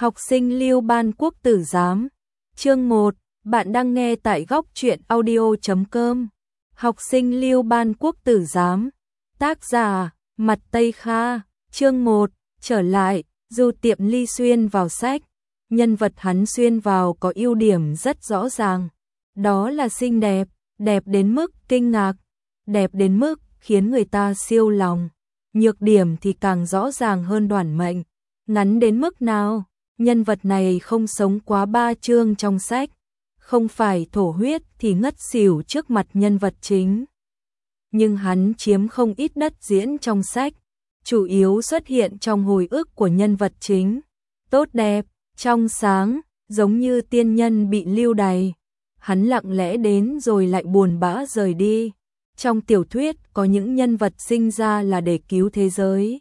Học sinh Lưu Ban Quốc tử giám. Chương 1, bạn đang nghe tại góc truyện audio.com. Học sinh Lưu Ban Quốc tử giám. Tác giả, Mặt Tây Kha. Chương 1, trở lại, Du Tiệm Ly xuyên vào sách. Nhân vật hắn xuyên vào có ưu điểm rất rõ ràng. Đó là xinh đẹp, đẹp đến mức kinh ngạc, đẹp đến mức khiến người ta siêu lòng. Nhược điểm thì càng rõ ràng hơn Đoản Mệnh. Ngắn đến mức nào? Nhân vật này không sống quá 3 chương trong sách, không phải thổ huyết thì ngất xỉu trước mặt nhân vật chính. Nhưng hắn chiếm không ít đất diễn trong sách, chủ yếu xuất hiện trong hồi ức của nhân vật chính. Tốt đẹp, trong sáng, giống như tiên nhân bị lưu đày. Hắn lặng lẽ đến rồi lại buồn bã rời đi. Trong tiểu thuyết có những nhân vật sinh ra là để cứu thế giới.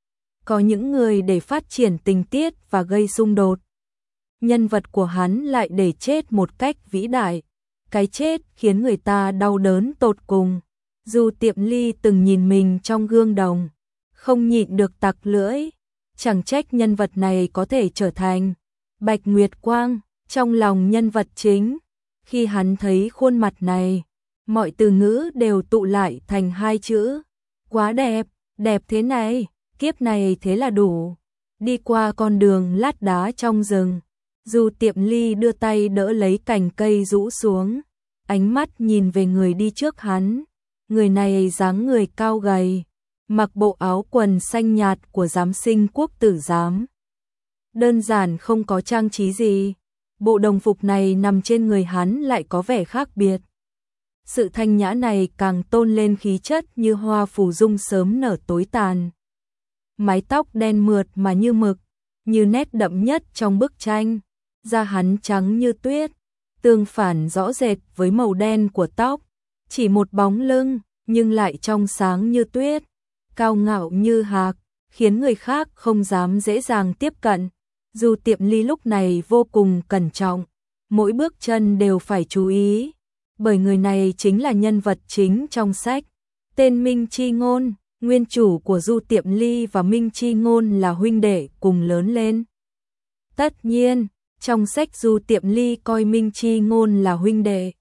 Có những người để phát triển tình tiết và gây xung đột. Nhân vật của hắn lại để chết một cách vĩ đại. Cái chết khiến người ta đau đớn tột cùng. Du Tiệm Ly từng nhìn mình trong gương đồng, không nhịn được tặc lưỡi. Chẳng trách nhân vật này có thể trở thành Bạch Nguyệt Quang trong lòng nhân vật chính. Khi hắn thấy khuôn mặt này, mọi từ ngữ đều tụ lại thành hai chữ. Quá đẹp, đẹp thế này, kiếp này thế là đủ. Đi qua con đường lát đá trong rừng, Du Tiệm Ly đưa tay đỡ lấy cành cây rũ xuống, ánh mắt nhìn về người đi trước hắn. Người này dáng người cao gầy, mặc bộ áo quần xanh nhạt của giám sinh quốc tử giám. Đơn giản không có trang trí gì, bộ đồng phục này nằm trên người hắn lại có vẻ khác biệt. Sự thanh nhã này càng tôn lên khí chất như hoa phù dung sớm nở tối tàn. Mái tóc đen mượt mà như mực, như nét đậm nhất trong bức tranh. Da hắn trắng như tuyết, tương phản rõ rệt với màu đen của tóc. Chỉ một bóng lưng, nhưng lại trong sáng như tuyết, cao ngạo như hạc, khiến người khác không dám dễ dàng tiếp cận. Du Tiệm Ly lúc này vô cùng cẩn trọng, mỗi bước chân đều phải chú ý, bởi người này chính là nhân vật chính trong sách. Tên Minh Chi Ngôn, nguyên chủ của Du Tiệm Ly và Minh Chi Ngôn là huynh đệ cùng lớn lên. Tất nhiên, trong sách Du Tiệm Ly coi Minh Chi Ngôn là huynh đệ.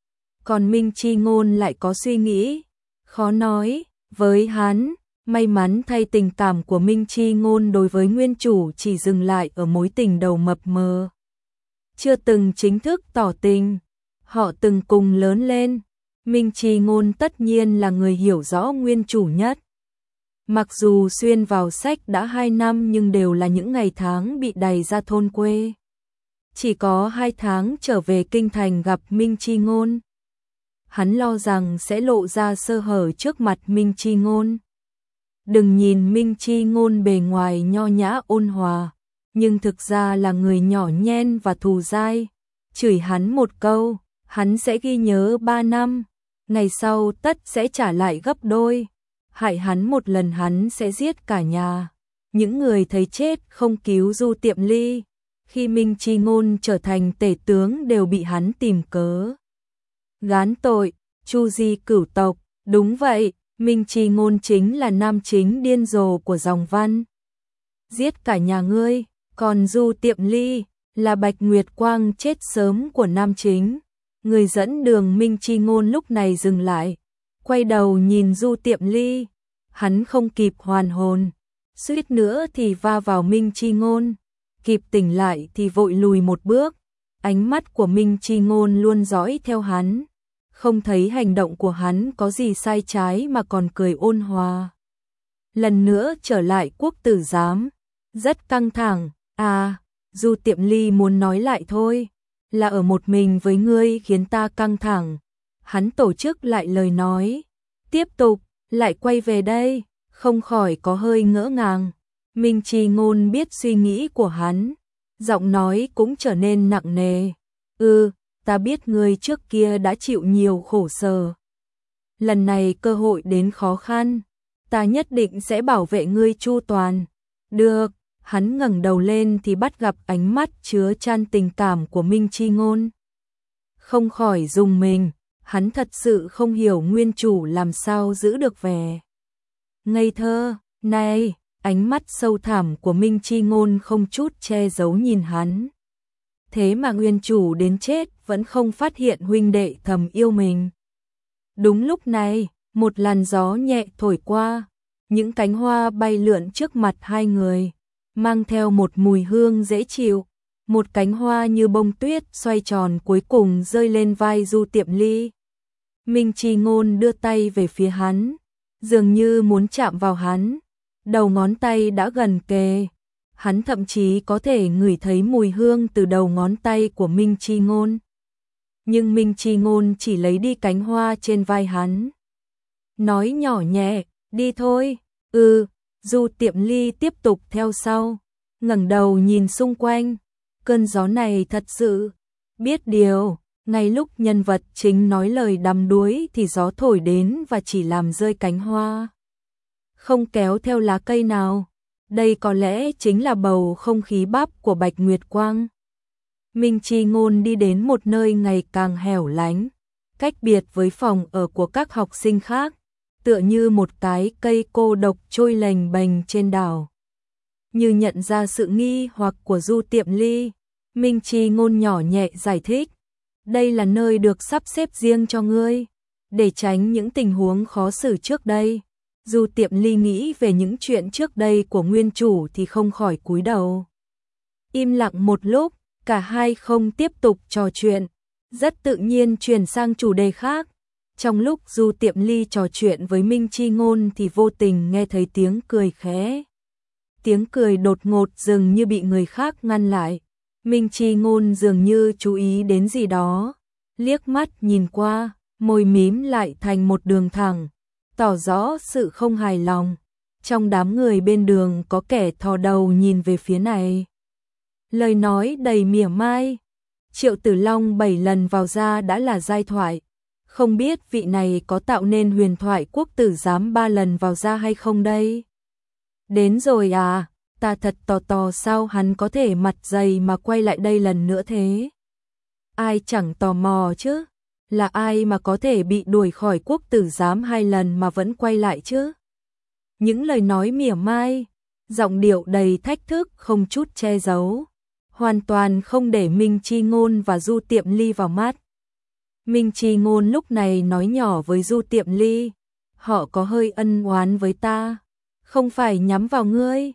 Còn Minh Chi Ngôn lại có suy nghĩ, khó nói, với hắn. May mắn thay tình cảm của Minh Chi Ngôn đối với nguyên chủ chỉ dừng lại ở mối tình đầu mập mờ. Chưa từng chính thức tỏ tình, họ từng cùng lớn lên. Minh Chi Ngôn tất nhiên là người hiểu rõ nguyên chủ nhất. Mặc dù xuyên vào sách đã 2 năm nhưng đều là những ngày tháng bị đày ra thôn quê. Chỉ có 2 tháng trở về kinh thành gặp Minh Chi Ngôn. Hắn lo rằng sẽ lộ ra sơ hở trước mặt Minh Chi Ngôn. Đừng nhìn Minh Chi Ngôn bề ngoài nho nhã ôn hòa, nhưng thực ra là người nhỏ nhen và thù dai. Chửi hắn một câu, hắn sẽ ghi nhớ 3 năm, ngày sau tất sẽ trả lại gấp đôi. Hại hắn một lần hắn sẽ giết cả nhà. Những người thấy chết không cứu Du Tiệm Ly. Khi Minh Chi Ngôn trở thành tể tướng đều bị hắn tìm cớ gán tội, chu di cửu tộc. Đúng vậy, Minh Chi Ngôn chính là nam chính điên rồ của dòng văn. Giết cả nhà ngươi, còn Du Tiệm Ly là Bạch Nguyệt Quang chết sớm của nam chính. Người dẫn đường Minh Chi Ngôn lúc này dừng lại, quay đầu nhìn Du Tiệm Ly. Hắn không kịp hoàn hồn, suýt nữa thì va vào Minh Chi Ngôn. Kịp tỉnh lại thì vội lùi một bước. Ánh mắt của Minh Chi Ngôn luôn dõi theo hắn, không thấy hành động của hắn có gì sai trái mà còn cười ôn hòa. Lần nữa trở lại quốc tử giám, rất căng thẳng. À, Du Tiệm Ly muốn nói lại thôi, là ở một mình với ngươi khiến ta căng thẳng. Hắn tổ chức lại lời nói, tiếp tục, lại quay về đây, không khỏi có hơi ngỡ ngàng. Minh Chi Ngôn biết suy nghĩ của hắn, giọng nói cũng trở nên nặng nề. Ta biết ngươi trước kia đã chịu nhiều khổ sở. Lần này cơ hội đến khó khăn, ta nhất định sẽ bảo vệ ngươi chu toàn. Được, hắn ngẩng đầu lên thì bắt gặp ánh mắt chứa chan tình cảm của Minh Chi Ngôn. Không khỏi rùng mình, hắn thật sự không hiểu nguyên chủ làm sao giữ được vẻ ngây thơ này. ánh mắt sâu thẳm của Minh Chi Ngôn không chút che giấu nhìn hắn. Thế mà nguyên chủ đến chết vẫn không phát hiện huynh đệ thầm yêu mình. Đúng lúc này, một làn gió nhẹ thổi qua, những cánh hoa bay lượn trước mặt hai người, mang theo một mùi hương dễ chịu. Một cánh hoa như bông tuyết xoay tròn cuối cùng rơi lên vai Du Tiệm Ly. Minh Chi Ngôn đưa tay về phía hắn, dường như muốn chạm vào hắn, đầu ngón tay đã gần kề. Hắn thậm chí có thể ngửi thấy mùi hương từ đầu ngón tay của Minh Chi Ngôn. Nhưng Minh Chi Ngôn chỉ lấy đi cánh hoa trên vai hắn. Nói nhỏ nhẹ, đi thôi. Du Tiệm Ly tiếp tục theo sau, ngẩng đầu nhìn xung quanh. Cơn gió này thật sự biết điều, ngay lúc nhân vật chính nói lời đắm đuối thì gió thổi đến và chỉ làm rơi cánh hoa, không kéo theo lá cây nào. Đây có lẽ chính là bầu không khí bắp của Bạch Nguyệt Quang. Minh Chi Ngôn đi đến một nơi ngày càng hẻo lánh, cách biệt với phòng ở của các học sinh khác, tựa như một cái cây cô độc trôi lềnh bềnh trên đảo. Như nhận ra sự nghi hoặc của Du Tiệm Ly, Minh Chi Ngôn nhỏ nhẹ giải thích, đây là nơi được sắp xếp riêng cho ngươi, để tránh những tình huống khó xử trước đây. Du Tiệm Ly nghĩ về những chuyện trước đây của nguyên chủ thì không khỏi cúi đầu. Im lặng một lúc, cả hai không tiếp tục trò chuyện, rất tự nhiên chuyển sang chủ đề khác. Trong lúc Du Tiệm Ly trò chuyện với Minh Chi Ngôn thì vô tình nghe thấy tiếng cười khẽ. Tiếng cười đột ngột dường như bị người khác ngăn lại. Minh Chi Ngôn dường như chú ý đến gì đó, liếc mắt nhìn qua, môi mím lại thành một đường thẳng, tỏ rõ sự không hài lòng. Trong đám người bên đường có kẻ thò đầu nhìn về phía này. Lời nói đầy mỉa mai. Triệu Tử Long 7 lần vào ra đã là giai thoại. Không biết vị này có tạo nên huyền thoại quốc tử giám 3 lần vào ra hay không đây? Đến rồi à, ta thật tò tò sao hắn có thể mặt dày mà quay lại đây lần nữa thế? Ai chẳng tò mò chứ? Là ai mà có thể bị đuổi khỏi quốc tử giám 2 lần mà vẫn quay lại chứ? Những lời nói mỉa mai, giọng điệu đầy thách thức không chút che giấu, hoàn toàn không để Minh Chi Ngôn và Du Tiệm Ly vào mắt. Minh Chi Ngôn lúc này nói nhỏ với Du Tiệm Ly, họ có hơi ân oán với ta, không phải nhắm vào ngươi.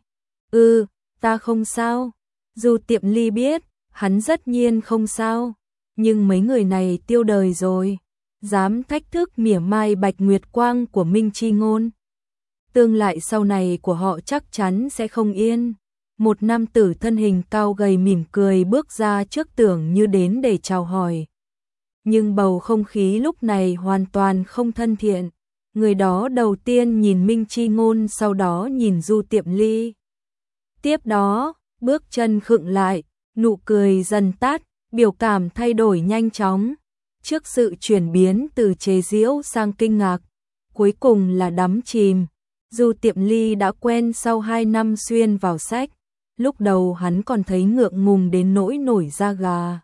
Ta không sao. Du Tiệm Ly biết, hắn tất nhiên không sao, nhưng mấy người này tiêu đời rồi, dám thách thức mỉa mai Bạch Nguyệt Quang của Minh Chi Ngôn. Tương lai sau này của họ chắc chắn sẽ không yên. Một nam tử thân hình cao gầy mỉm cười bước ra trước tưởng như đến để chào hỏi. Nhưng bầu không khí lúc này hoàn toàn không thân thiện. Người đó đầu tiên nhìn Minh Chi Ngôn, sau đó nhìn Du Tiệm Ly. Tiếp đó, bước chân khựng lại, nụ cười dần tắt, biểu cảm thay đổi nhanh chóng. Trước sự chuyển biến từ chế giễu sang kinh ngạc, cuối cùng là đắm chìm. Du Tiệm Ly đã quen sau 2 năm xuyên vào sách. Lúc đầu hắn còn thấy ngượng ngùng đến nỗi nổi da gà.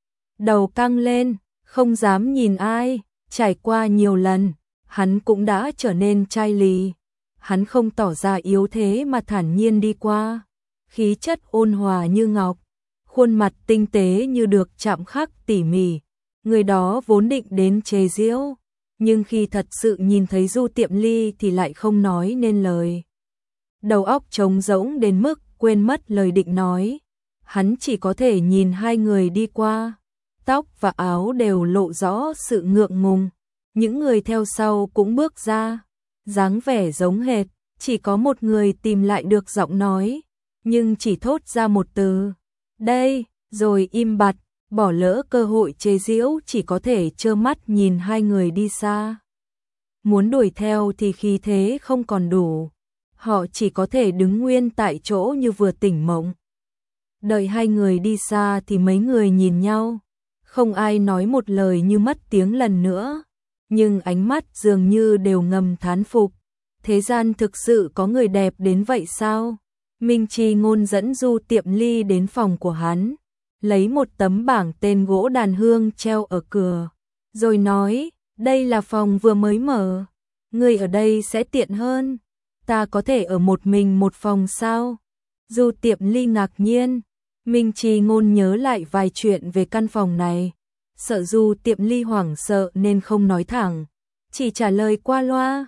Đầu căng lên, không dám nhìn ai, trải qua nhiều lần, hắn cũng đã trở nên chai lì. Hắn không tỏ ra yếu thế mà thản nhiên đi qua, khí chất ôn hòa như ngọc, khuôn mặt tinh tế như được chạm khắc tỉ mỉ. Người đó vốn định đến chế giễu, nhưng khi thật sự nhìn thấy Du Tiệm Ly thì lại không nói nên lời. Đầu óc trống rỗng đến mức quên mất lời định nói. Hắn chỉ có thể nhìn hai người đi qua, tóc và áo đều lộ rõ sự ngượng ngùng. Những người theo sau cũng bước ra, dáng vẻ giống hệt, chỉ có một người tìm lại được giọng nói, nhưng chỉ thốt ra một từ, đây, rồi im bặt, bỏ lỡ cơ hội chế giễu, chỉ có thể trơ mắt nhìn hai người đi xa. Muốn đuổi theo thì khí thế không còn đủ, họ chỉ có thể đứng nguyên tại chỗ như vừa tỉnh mộng. Đợi hai người đi xa thì mấy người nhìn nhau, không ai nói một lời như mất tiếng lần nữa, nhưng ánh mắt dường như đều ngầm thán phục. Thế gian thực sự có người đẹp đến vậy sao? Minh Chi Ngôn dẫn Du Tiệm Ly đến phòng của hắn, lấy một tấm bảng tên gỗ đàn hương treo ở cửa, rồi nói, đây là phòng vừa mới mở, người ở đây sẽ tiện hơn. ta có thể ở một mình một phòng sao? Du Tiệm Ly ngạc nhiên, Minh Chi Ngôn nhớ lại vài chuyện về căn phòng này, sợ Du Tiệm Ly hoảng sợ nên không nói thẳng, chỉ trả lời qua loa.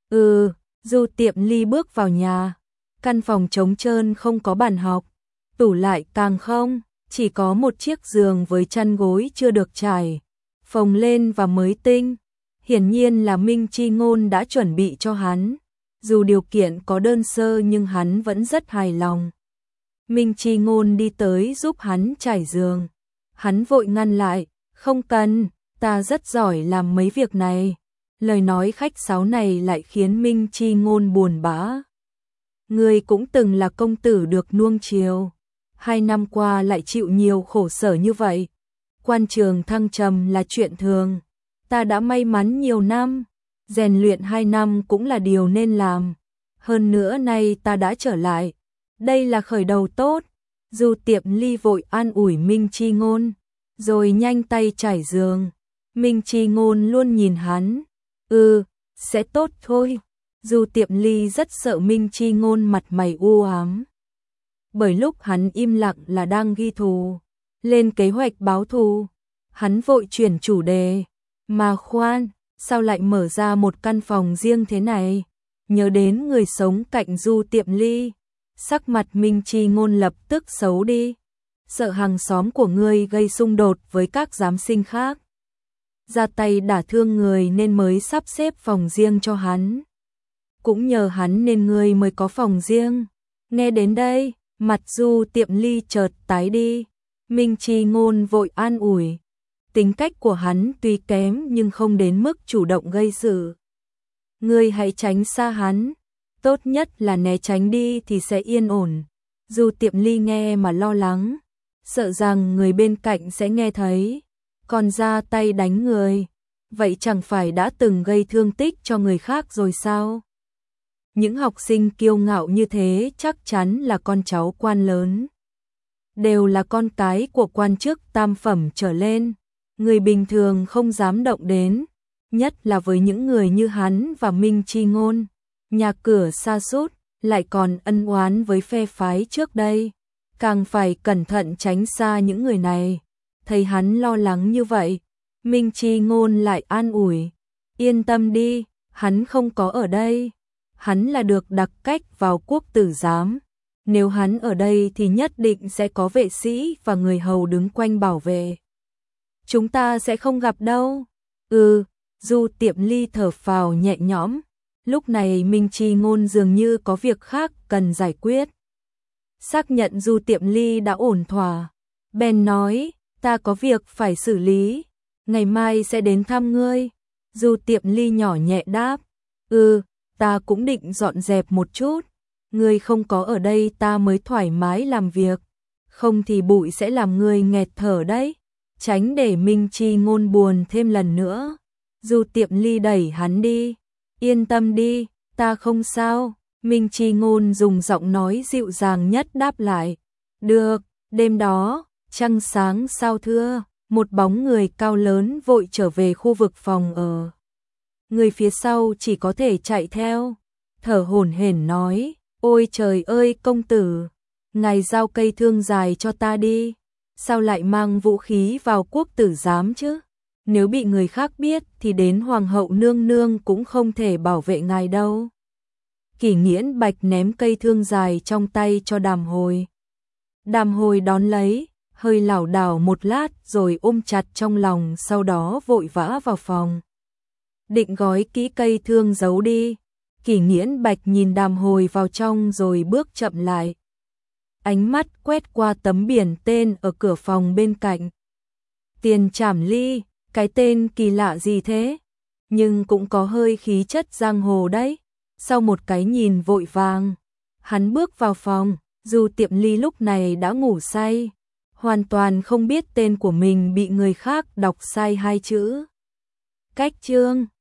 Du Tiệm Ly bước vào nhà, căn phòng trống trơn không có bàn học, tủ lại càng không, chỉ có một chiếc giường với chăn gối chưa được trải, phồng lên và mới tinh. Hiển nhiên là Minh Chi Ngôn đã chuẩn bị cho hắn, dù điều kiện có đơn sơ nhưng hắn vẫn rất hài lòng. Minh Chi Ngôn đi tới giúp hắn trải giường, hắn vội ngăn lại, không cần, ta rất giỏi làm mấy việc này. Lời nói khách sáo này lại khiến Minh Chi Ngôn buồn bã. Ngươi cũng từng là công tử được nuông chiều, 2 năm qua lại chịu nhiều khổ sở như vậy. Quan trường thăng trầm là chuyện thường, ta đã may mắn nhiều năm, rèn luyện 2 năm cũng là điều nên làm. Hơn nữa nay ta đã trở lại, đây là khởi đầu tốt. Du Tiệm Ly vội an ủi Minh Chi Ngôn, rồi nhanh tay trải giường. Minh Chi Ngôn luôn nhìn hắn, sẽ tốt thôi. Du Tiệm Ly rất sợ Minh Chi Ngôn mặt mày u ám, bởi lúc hắn im lặng là đang ghi thù, lên kế hoạch báo thù. Hắn vội chuyển chủ đề, mà khoan, sao lại mở ra một căn phòng riêng thế này? Nhớ đến người sống cạnh Du Tiệm Ly, sắc mặt Minh Chi Ngôn lập tức xấu đi, sợ hàng xóm của ngươi gây xung đột với các giám sinh khác, ra tay đả thương người nên mới sắp xếp phòng riêng cho hắn. Cũng nhờ hắn nên ngươi mới có phòng riêng. Nghe đến đây, mặt Du Tiệm Ly chợt tái đi. Minh Chi Ngôn vội an ủi, tính cách của hắn tuy kém nhưng không đến mức chủ động gây sự. Ngươi hãy tránh xa hắn, tốt nhất là né tránh đi thì sẽ yên ổn. Du Tiệm Ly nghe mà lo lắng, sợ rằng người bên cạnh sẽ nghe thấy, còn ra tay đánh người, vậy chẳng phải đã từng gây thương tích cho người khác rồi sao? Những học sinh kiêu ngạo như thế chắc chắn là con cháu quan lớn, đều là con cái của quan chức tam phẩm trở lên, người bình thường không dám động đến, nhất là với những người như hắn và Minh Chi Ngôn, nhà cửa sa sút, lại còn ân oán với phe phái trước đây, càng phải cẩn thận tránh xa những người này. Thấy hắn lo lắng như vậy, Minh Chi Ngôn lại an ủi, yên tâm đi, hắn không có ở đây, hắn là được đặc cách vào quốc tử giám, nếu hắn ở đây thì nhất định sẽ có vệ sĩ và người hầu đứng quanh bảo vệ. Chúng ta sẽ không gặp đâu. Du Tiệm Ly thở phào nhẹ nhõm, lúc này Minh Chi Ngôn dường như có việc khác cần giải quyết. Xác nhận Du Tiệm Ly đã ổn thỏa, bèn nói, ta có việc phải xử lý, ngày mai sẽ đến thăm ngươi. Du Tiệm Ly nhỏ nhẹ đáp, ta cũng định dọn dẹp một chút, ngươi không có ở đây ta mới thoải mái làm việc, không thì bụi sẽ làm ngươi nghẹt thở đấy. Tránh để Minh Chi Ngôn buồn thêm lần nữa, Du Tiệm Ly đẩy hắn đi, yên tâm đi, ta không sao. Minh Chi Ngôn dùng giọng nói dịu dàng nhất đáp lại, được. Đêm đó, trăng sáng sao thưa, một bóng người cao lớn vội trở về khu vực phòng ở. Người phía sau chỉ có thể chạy theo, thở hổn hển nói, ôi trời ơi công tử, ngài giao cây thương dài cho ta đi, sao lại mang vũ khí vào quốc tử giám chứ? Nếu bị người khác biết thì đến hoàng hậu nương nương cũng không thể bảo vệ ngài đâu. Kỷ Nghiễn Bạch ném cây thương dài trong tay cho Đàm Hồi. Đàm Hồi đón lấy, hơi lảo đảo một lát rồi ôm chặt trong lòng, sau đó vội vã vào phòng. Định gói kỹ cây thương giấu đi. Kỷ Nghiễn Bạch nhìn Đàm Hồi vào trong rồi bước chậm lại. Ánh mắt quét qua tấm biển tên ở cửa phòng bên cạnh. Tiền Trảm Ly, cái tên kỳ lạ gì thế? Nhưng cũng có hơi khí chất giang hồ đấy. Sau một cái nhìn vội vàng, hắn bước vào phòng. Du Tiệm Ly lúc này đã ngủ say, hoàn toàn không biết tên của mình bị người khác đọc sai 2 chữ. Cách chương